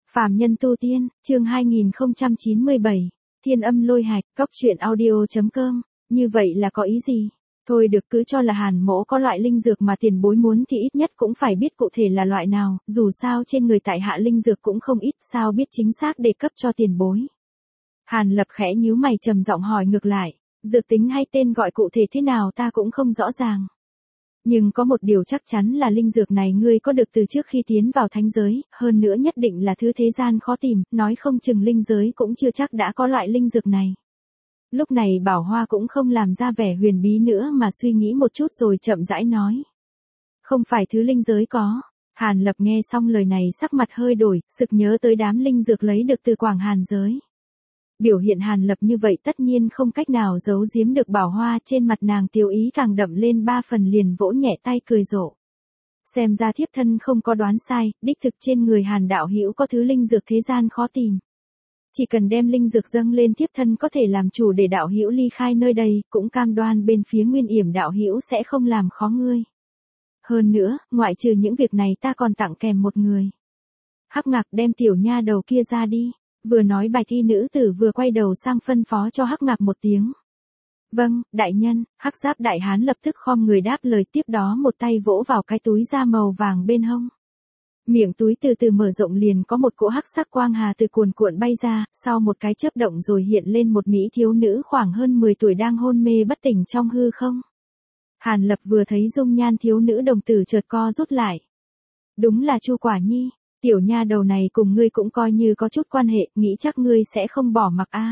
Phàm nhân tu tiên, chương 2097, Thiên âm lôi hạch, cóc truyện audio.com, như vậy là có ý gì? Thôi được, cứ cho là Hàn Mỗ có loại linh dược mà tiền bối muốn thì ít nhất cũng phải biết cụ thể là loại nào, dù sao trên người tại hạ linh dược cũng không ít, sao biết chính xác để cấp cho tiền bối. Hàn Lập khẽ nhíu mày trầm giọng hỏi ngược lại, dược tính hay tên gọi cụ thể thế nào ta cũng không rõ ràng. Nhưng có một điều chắc chắn là linh dược này ngươi có được từ trước khi tiến vào thánh giới, hơn nữa nhất định là thứ thế gian khó tìm, nói không chừng linh giới cũng chưa chắc đã có loại linh dược này. Lúc này Bảo Hoa cũng không làm ra vẻ huyền bí nữa mà suy nghĩ một chút rồi chậm rãi nói. Không phải thứ linh giới có. Hàn Lập nghe xong lời này sắc mặt hơi đổi, sực nhớ tới đám linh dược lấy được từ Quảng Hàn giới. Biểu hiện Hàn Lập như vậy tất nhiên không cách nào giấu giếm được Bảo Hoa, trên mặt nàng tiêu ý càng đậm lên 3 phần, liền vỗ nhẹ tay cười rộ. Xem ra thiếp thân không có đoán sai, đích thực trên người Hàn đạo hữu có thứ linh dược thế gian khó tìm. Chỉ cần đem linh dược dâng lên thiếp thân có thể làm chủ để đạo hữu ly khai nơi đây, cũng cam đoan bên phía Nguyên Yểm đạo hữu sẽ không làm khó ngươi. Hơn nữa, ngoại trừ những việc này ta còn tặng kèm một người. Hắc Ngạc, đem tiểu nha đầu kia ra đi. Vừa nói Bạch y nữ tử vừa quay đầu sang phân phó cho Hắc Ngạc một tiếng. Vâng, đại nhân. Hắc Giáp đại hán lập tức khom người đáp lời, tiếp đó một tay vỗ vào cái túi da màu vàng bên hông. Miệng túi từ từ mở rộng, liền có một cỗ hắc sắc quang hà từ cuồn cuộn bay ra, sau một cái chớp động rồi hiện lên một mỹ thiếu nữ khoảng hơn 10 tuổi đang hôn mê bất tỉnh trong hư không. Hàn Lập vừa thấy dung nhan thiếu nữ đồng tử chợt co rút lại. Đúng là Chu Quả Nhi. Tiểu nha đầu này cùng ngươi cũng coi như có chút quan hệ, nghĩ chắc ngươi sẽ không bỏ mặc a.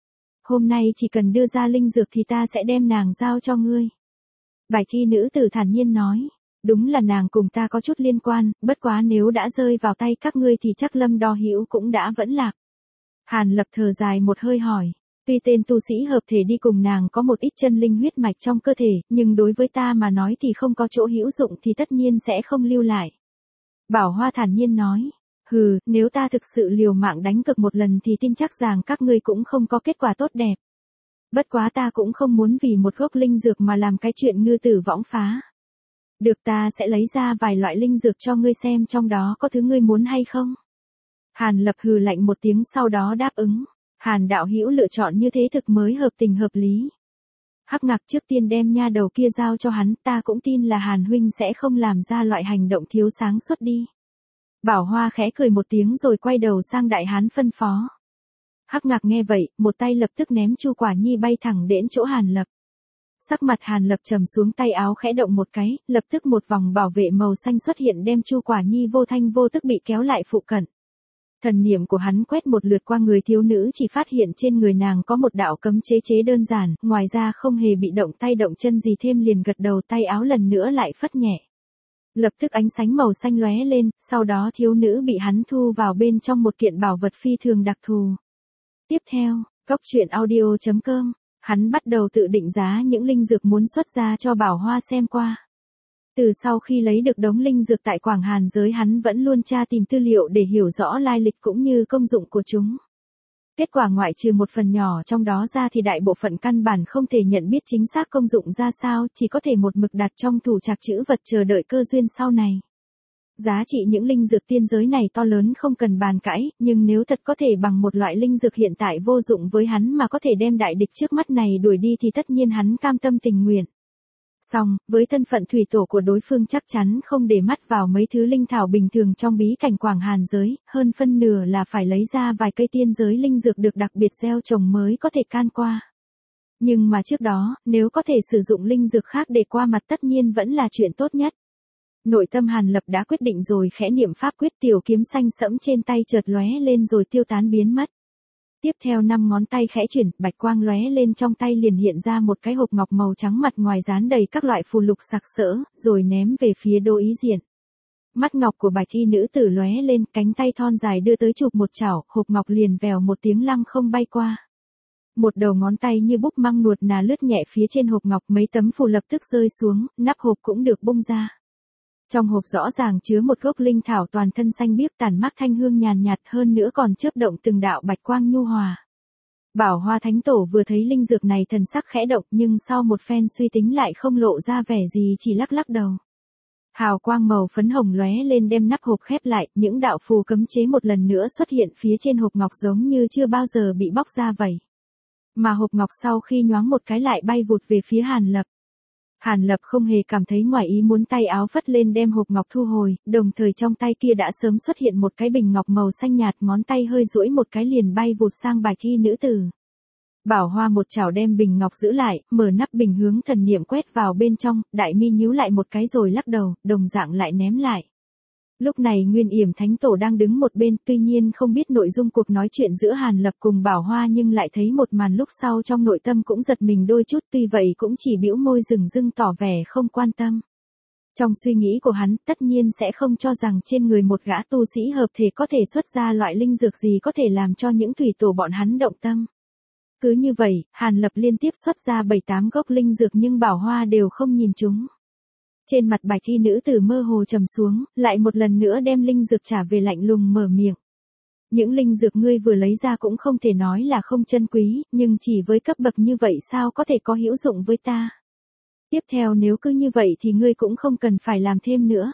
Hôm nay chỉ cần đưa ra linh dược thì ta sẽ đem nàng giao cho ngươi. Bạch y nữ tử thản nhiên nói, đúng là nàng cùng ta có chút liên quan, bất quá nếu đã rơi vào tay các ngươi thì chắc Lâm Đo Hữu cũng đã vẫn lạc. Hàn Lập thở dài một hơi hỏi, tuy tên tu sĩ hợp thể đi cùng nàng có một ít chân linh huyết mạch trong cơ thể, nhưng đối với ta mà nói thì không có chỗ hữu dụng thì tất nhiên sẽ không lưu lại. Bảo Hoa thản nhiên nói, hừ, nếu ta thực sự liều mạng đánh cược một lần thì tin chắc rằng các ngươi cũng không có kết quả tốt đẹp. Bất quá ta cũng không muốn vì một gốc linh dược mà làm cái chuyện ngư tử võng phá. Được, ta sẽ lấy ra vài loại linh dược cho ngươi xem trong đó có thứ ngươi muốn hay không. Hàn Lập hừ lạnh một tiếng sau đó đáp ứng. Hàn đạo hữu lựa chọn như thế thực mới hợp tình hợp lý. Hắc Ngạc, trước tiên đem nha đầu kia giao cho hắn, ta cũng tin là Hàn huynh sẽ không làm ra loại hành động thiếu sáng suốt đi. Bảo Hoa khẽ cười một tiếng rồi quay đầu sang đại hán phân phó. Hắc Ngạc nghe vậy, một tay lập tức ném Chu Quả Nhi bay thẳng đến chỗ Hàn Lập. Sắc mặt Hàn Lập trầm xuống, tay áo khẽ động một cái, lập tức một vòng bảo vệ màu xanh xuất hiện đem Chu Quả Nhi vô thanh vô tức bị kéo lại phụ cận. Thần niệm của hắn quét một lượt qua người thiếu nữ, chỉ phát hiện trên người nàng có một đạo cấm chế đơn giản, ngoài ra không hề bị động tay động chân gì thêm, liền gật đầu, tay áo lần nữa lại phất nhẹ. Lập tức ánh sáng màu xanh lóe lên, sau đó thiếu nữ bị hắn thu vào bên trong một kiện bảo vật phi thường đặc thù. Tiếp theo, cóc truyện audio.com, hắn bắt đầu tự định giá những linh dược muốn xuất ra cho Bảo Hoa xem qua. Từ sau khi lấy được đống linh dược tại Quảng Hàn giới, hắn vẫn luôn tra tìm tư liệu để hiểu rõ lai lịch cũng như công dụng của chúng. Kết quả ngoại trừ một phần nhỏ trong đó ra thì đại bộ phận căn bản không thể nhận biết chính xác công dụng ra sao, chỉ có thể một mực đặt trong tủ trạc trữ vật chờ đợi cơ duyên sau này. Giá trị những linh dược tiên giới này to lớn không cần bàn cãi, nhưng nếu thật có thể bằng một loại linh dược hiện tại vô dụng với hắn mà có thể đem đại địch trước mắt này đuổi đi thì tất nhiên hắn cam tâm tình nguyện. Song, với thân phận thủy tổ của đối phương chắc chắn không để mắt vào mấy thứ linh thảo bình thường trong bí cảnh Quảng Hàn giới, hơn phân nửa là phải lấy ra vài cây tiên giới linh dược được đặc biệt gieo trồng mới có thể can qua. Nhưng mà trước đó, nếu có thể sử dụng linh dược khác để qua mặt tất nhiên vẫn là chuyện tốt nhất. Nội tâm Hàn Lập đã quyết định rồi, khẽ niệm pháp quyết, tiểu kiếm xanh sẫm trên tay chợt lóe lên rồi tiêu tán biến mất. Tiếp theo 5 ngón tay khẽ chuyển, bạch quang lóe lên, trong tay liền hiện ra một cái hộp ngọc màu trắng, mặt ngoài dán đầy các loại phù lục sặc sỡ, rồi ném về phía Đỗ Ý Diện. Mắt ngọc của bạch y nữ tử lóe lên, cánh tay thon dài đưa tới chụp một chảo, hộp ngọc liền vèo một tiếng lăng không bay qua. Một đầu ngón tay như búp măng nuột nà lướt nhẹ phía trên hộp ngọc, mấy tấm phù lập tức rơi xuống, nắp hộp cũng được bung ra. Trong hộp rõ ràng chứa một gốc linh thảo toàn thân xanh biếc, tản mát thanh hương nhàn nhạt, hơn nữa còn chớp động từng đạo bạch quang nhu hòa. Bảo Hoa Thánh Tổ vừa thấy linh dược này thần sắc khẽ động, nhưng sau một phen suy tính lại không lộ ra vẻ gì, chỉ lắc lắc đầu. Hào quang màu phấn hồng lóe lên đem nắp hộp khép lại, những đạo phù cấm chế một lần nữa xuất hiện phía trên hộp ngọc giống như chưa bao giờ bị bóc ra vậy. Mà hộp ngọc sau khi nhoáng một cái lại bay vụt về phía Hàn Lập. Hàn Lập không hề cảm thấy ngoài ý muốn, tay áo phất lên đem hộp ngọc thu hồi, đồng thời trong tay kia đã sớm xuất hiện một cái bình ngọc màu xanh nhạt, ngón tay hơi duỗi một cái liền bay vụt sang bài thi nữ tử. Bảo Hoa một chảo đem bình ngọc giữ lại, mở nắp bình hướng thần niệm quét vào bên trong, đại mi nhíu lại một cái rồi lắc đầu, đồng dạng lại ném lại. Lúc này Nguyên Yểm Thánh Tổ đang đứng một bên, tuy nhiên không biết nội dung cuộc nói chuyện giữa Hàn Lập cùng Bảo Hoa nhưng lại thấy một màn lúc sau trong nội tâm cũng giật mình đôi chút, tuy vậy cũng chỉ bĩu môi dửng dưng tỏ vẻ không quan tâm. Trong suy nghĩ của hắn, tất nhiên sẽ không cho rằng trên người một gã tu sĩ hợp thể có thể xuất ra loại linh dược gì có thể làm cho những thủy tổ bọn hắn động tâm. Cứ như vậy, Hàn Lập liên tiếp xuất ra 7-8 gốc linh dược nhưng Bảo Hoa đều không nhìn chúng. Trên mặt bài thi nữ tử mơ hồ trầm xuống, lại một lần nữa đem linh dược trả về, lạnh lùng mở miệng. Những linh dược ngươi vừa lấy ra cũng không thể nói là không chân quý, nhưng chỉ với cấp bậc như vậy sao có thể có hữu dụng với ta. Tiếp theo nếu cứ như vậy thì ngươi cũng không cần phải làm thêm nữa.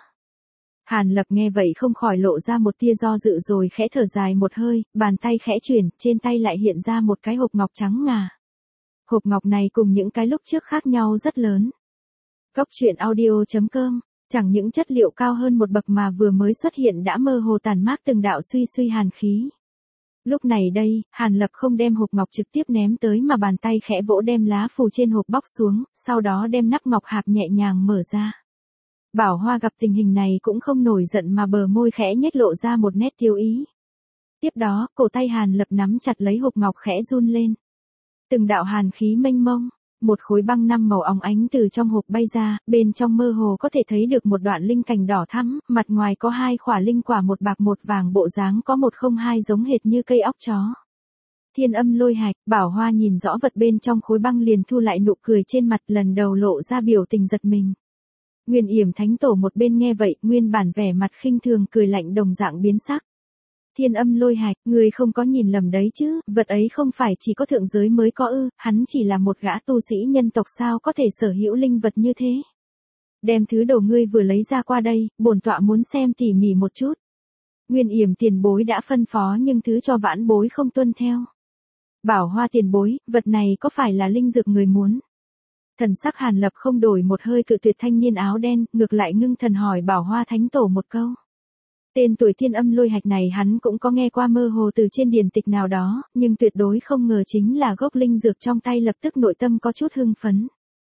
Hàn Lập nghe vậy không khỏi lộ ra một tia do dự rồi khẽ thở dài một hơi, bàn tay khẽ chuyển, trên tay lại hiện ra một cái hộp ngọc trắng ngà. Hộp ngọc này cùng những cái lúc trước khác nhau rất lớn. Cốc truyện audio.com, chẳng những chất liệu cao hơn một bậc mà vừa mới xuất hiện đã mơ hồ tàn mát từng đạo suy suy hàn khí. Lúc này đây, Hàn Lập không đem hộp ngọc trực tiếp ném tới mà bàn tay khẽ vỗ đem lá phù trên hộp bóc xuống, sau đó đem nắp ngọc hạp nhẹ nhàng mở ra. Bảo Hoa gặp tình hình này cũng không nổi giận mà bờ môi khẽ nhếch lộ ra một nét tiêu ý. Tiếp đó, cổ tay Hàn Lập nắm chặt lấy hộp ngọc khẽ run lên. Từng đạo hàn khí mênh mông, một khối băng năm màu óng ánh từ trong hộp bay ra, bên trong mơ hồ có thể thấy được một đoạn linh cành đỏ thắm, mặt ngoài có 2 khỏa linh quả một bạc một vàng, bộ dáng có 102 giống hệt như cây óc chó. Thiên Âm Lôi Hạch, Bảo Hoa nhìn rõ vật bên trong khối băng liền thu lại nụ cười trên mặt, lần đầu lộ ra biểu tình giật mình. Nguyên Yểm Thánh Tổ một bên nghe vậy, nguyên bản vẻ mặt khinh thường cười lạnh đồng dạng biến sắc. Thiên Âm Lôi Hạch, người không có nhìn lầm đấy chứ, vật ấy không phải chỉ có thượng giới mới có ư, hắn chỉ là một gã tu sĩ nhân tộc sao có thể sở hữu linh vật như thế. Đem thứ đồ ngươi vừa lấy ra qua đây, bổn tọa muốn xem tỉ mỉ một chút. Nguyên Yểm tiền bối đã phân phó nhưng thứ cho vãn bối không tuân theo. Bảo Hoa tiền bối, vật này có phải là linh dược người muốn? Thần sắc Hàn Lập không đổi một hơi cự tuyệt thanh niên áo đen, ngược lại ngưng thần hỏi Bảo Hoa Thánh Tổ một câu. Tên tuổi Thiên Âm Lôi Hạch này hắn cũng có nghe qua mơ hồ từ trên điển tịch nào đó, nhưng tuyệt đối không ngờ chính là gốc linh dược trong tay, lập tức nội tâm có chút hưng phấn.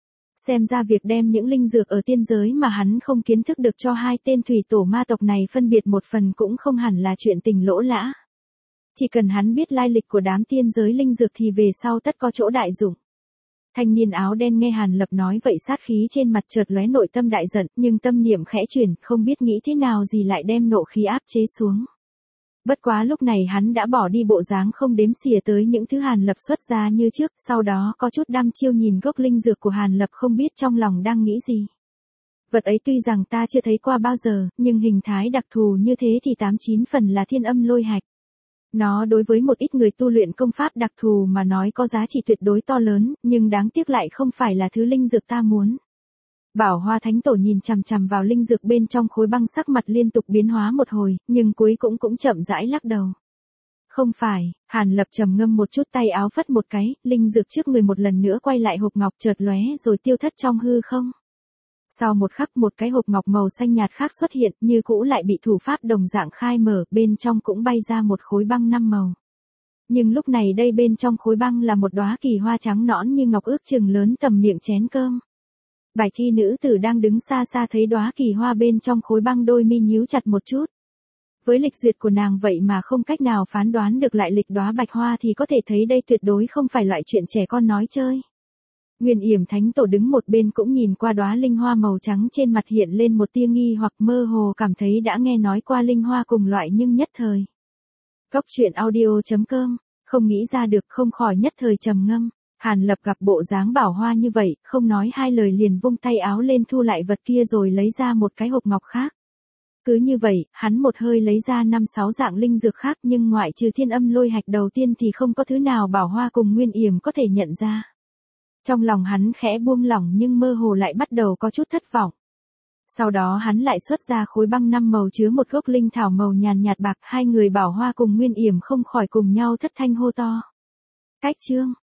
Xem ra việc đem những linh dược ở tiên giới mà hắn không kiến thức được cho 2 tên thủy tổ ma tộc này phân biệt một phần cũng không hẳn là chuyện tình lỗ lã. Chỉ cần hắn biết lai lịch của đám tiên giới linh dược thì về sau tất có chỗ đại dụng. Thanh niên áo đen nghe Hàn Lập nói vậy sát khí trên mặt chợt lóe, nội tâm đại giận, nhưng tâm niệm khẽ chuyển, không biết nghĩ thế nào gì lại đem nộ khí áp chế xuống. Bất quá lúc này hắn đã bỏ đi bộ dáng không đếm xỉa tới những thứ Hàn Lập xuất ra như trước, sau đó có chút đăm chiêu nhìn gốc linh dược của Hàn Lập, không biết trong lòng đang nghĩ gì. Vật ấy tuy rằng ta chưa thấy qua bao giờ, nhưng hình thái đặc thù như thế thì 89 phần là Thiên Âm Lôi Hạch. Nó đối với một ít người tu luyện công pháp đặc thù mà nói có giá trị tuyệt đối to lớn, nhưng đáng tiếc lại không phải là thứ linh dược ta muốn. Bảo Hoa Thánh Tổ nhìn chằm chằm vào linh dược bên trong khối băng, sắc mặt liên tục biến hóa một hồi, nhưng cuối cũng chậm rãi lắc đầu. Không phải, Hàn Lập trầm ngâm một chút, tay áo phất một cái, linh dược trước người một lần nữa quay lại hộp ngọc chợt lóe rồi tiêu thất trong hư không. Sau một khắc một cái hộp ngọc màu xanh nhạt khác xuất hiện, như cũ lại bị thủ pháp đồng dạng khai mở, bên trong cũng bay ra một khối băng 5 màu. Nhưng lúc này đây bên trong khối băng là một đóa kỳ hoa trắng nõn như ngọc, ước chừng lớn tầm miệng chén cơm. Bài thi nữ tử đang đứng xa xa thấy đóa kỳ hoa bên trong khối băng, đôi mi nhíu chặt một chút. Với lịch duyệt của nàng vậy mà không cách nào phán đoán được lại lịch đóa bạch hoa thì có thể thấy đây tuyệt đối không phải loại chuyện trẻ con nói chơi. Nguyên Yểm Thánh Tổ đứng một bên cũng nhìn qua đóa linh hoa màu trắng, trên mặt hiện lên một tia nghi hoặc, mơ hồ cảm thấy đã nghe nói qua linh hoa cùng loại nhưng nhất thời. Cốc truyện audio.com, không nghĩ ra được, không khỏi nhất thời trầm ngâm. Hàn Lập gặp bộ dáng Bảo Hoa như vậy, không nói hai lời liền vung tay áo lên thu lại vật kia rồi lấy ra một cái hộp ngọc khác. Cứ như vậy, hắn một hơi lấy ra 5-6 dạng linh dược khác, nhưng ngoại trừ Thiên Âm Lôi Hạch đầu tiên thì không có thứ nào Bảo Hoa cùng Nguyên Yểm có thể nhận ra. Trong lòng hắn khẽ buông lỏng nhưng mơ hồ lại bắt đầu có chút thất vọng. Sau đó hắn lại xuất ra khối băng 5 màu chứa một gốc linh thảo màu nhàn nhạt bạc, hai người Bảo Hoa cùng Nguyên Yểm không khỏi cùng nhau thất thanh hô to. Cách chương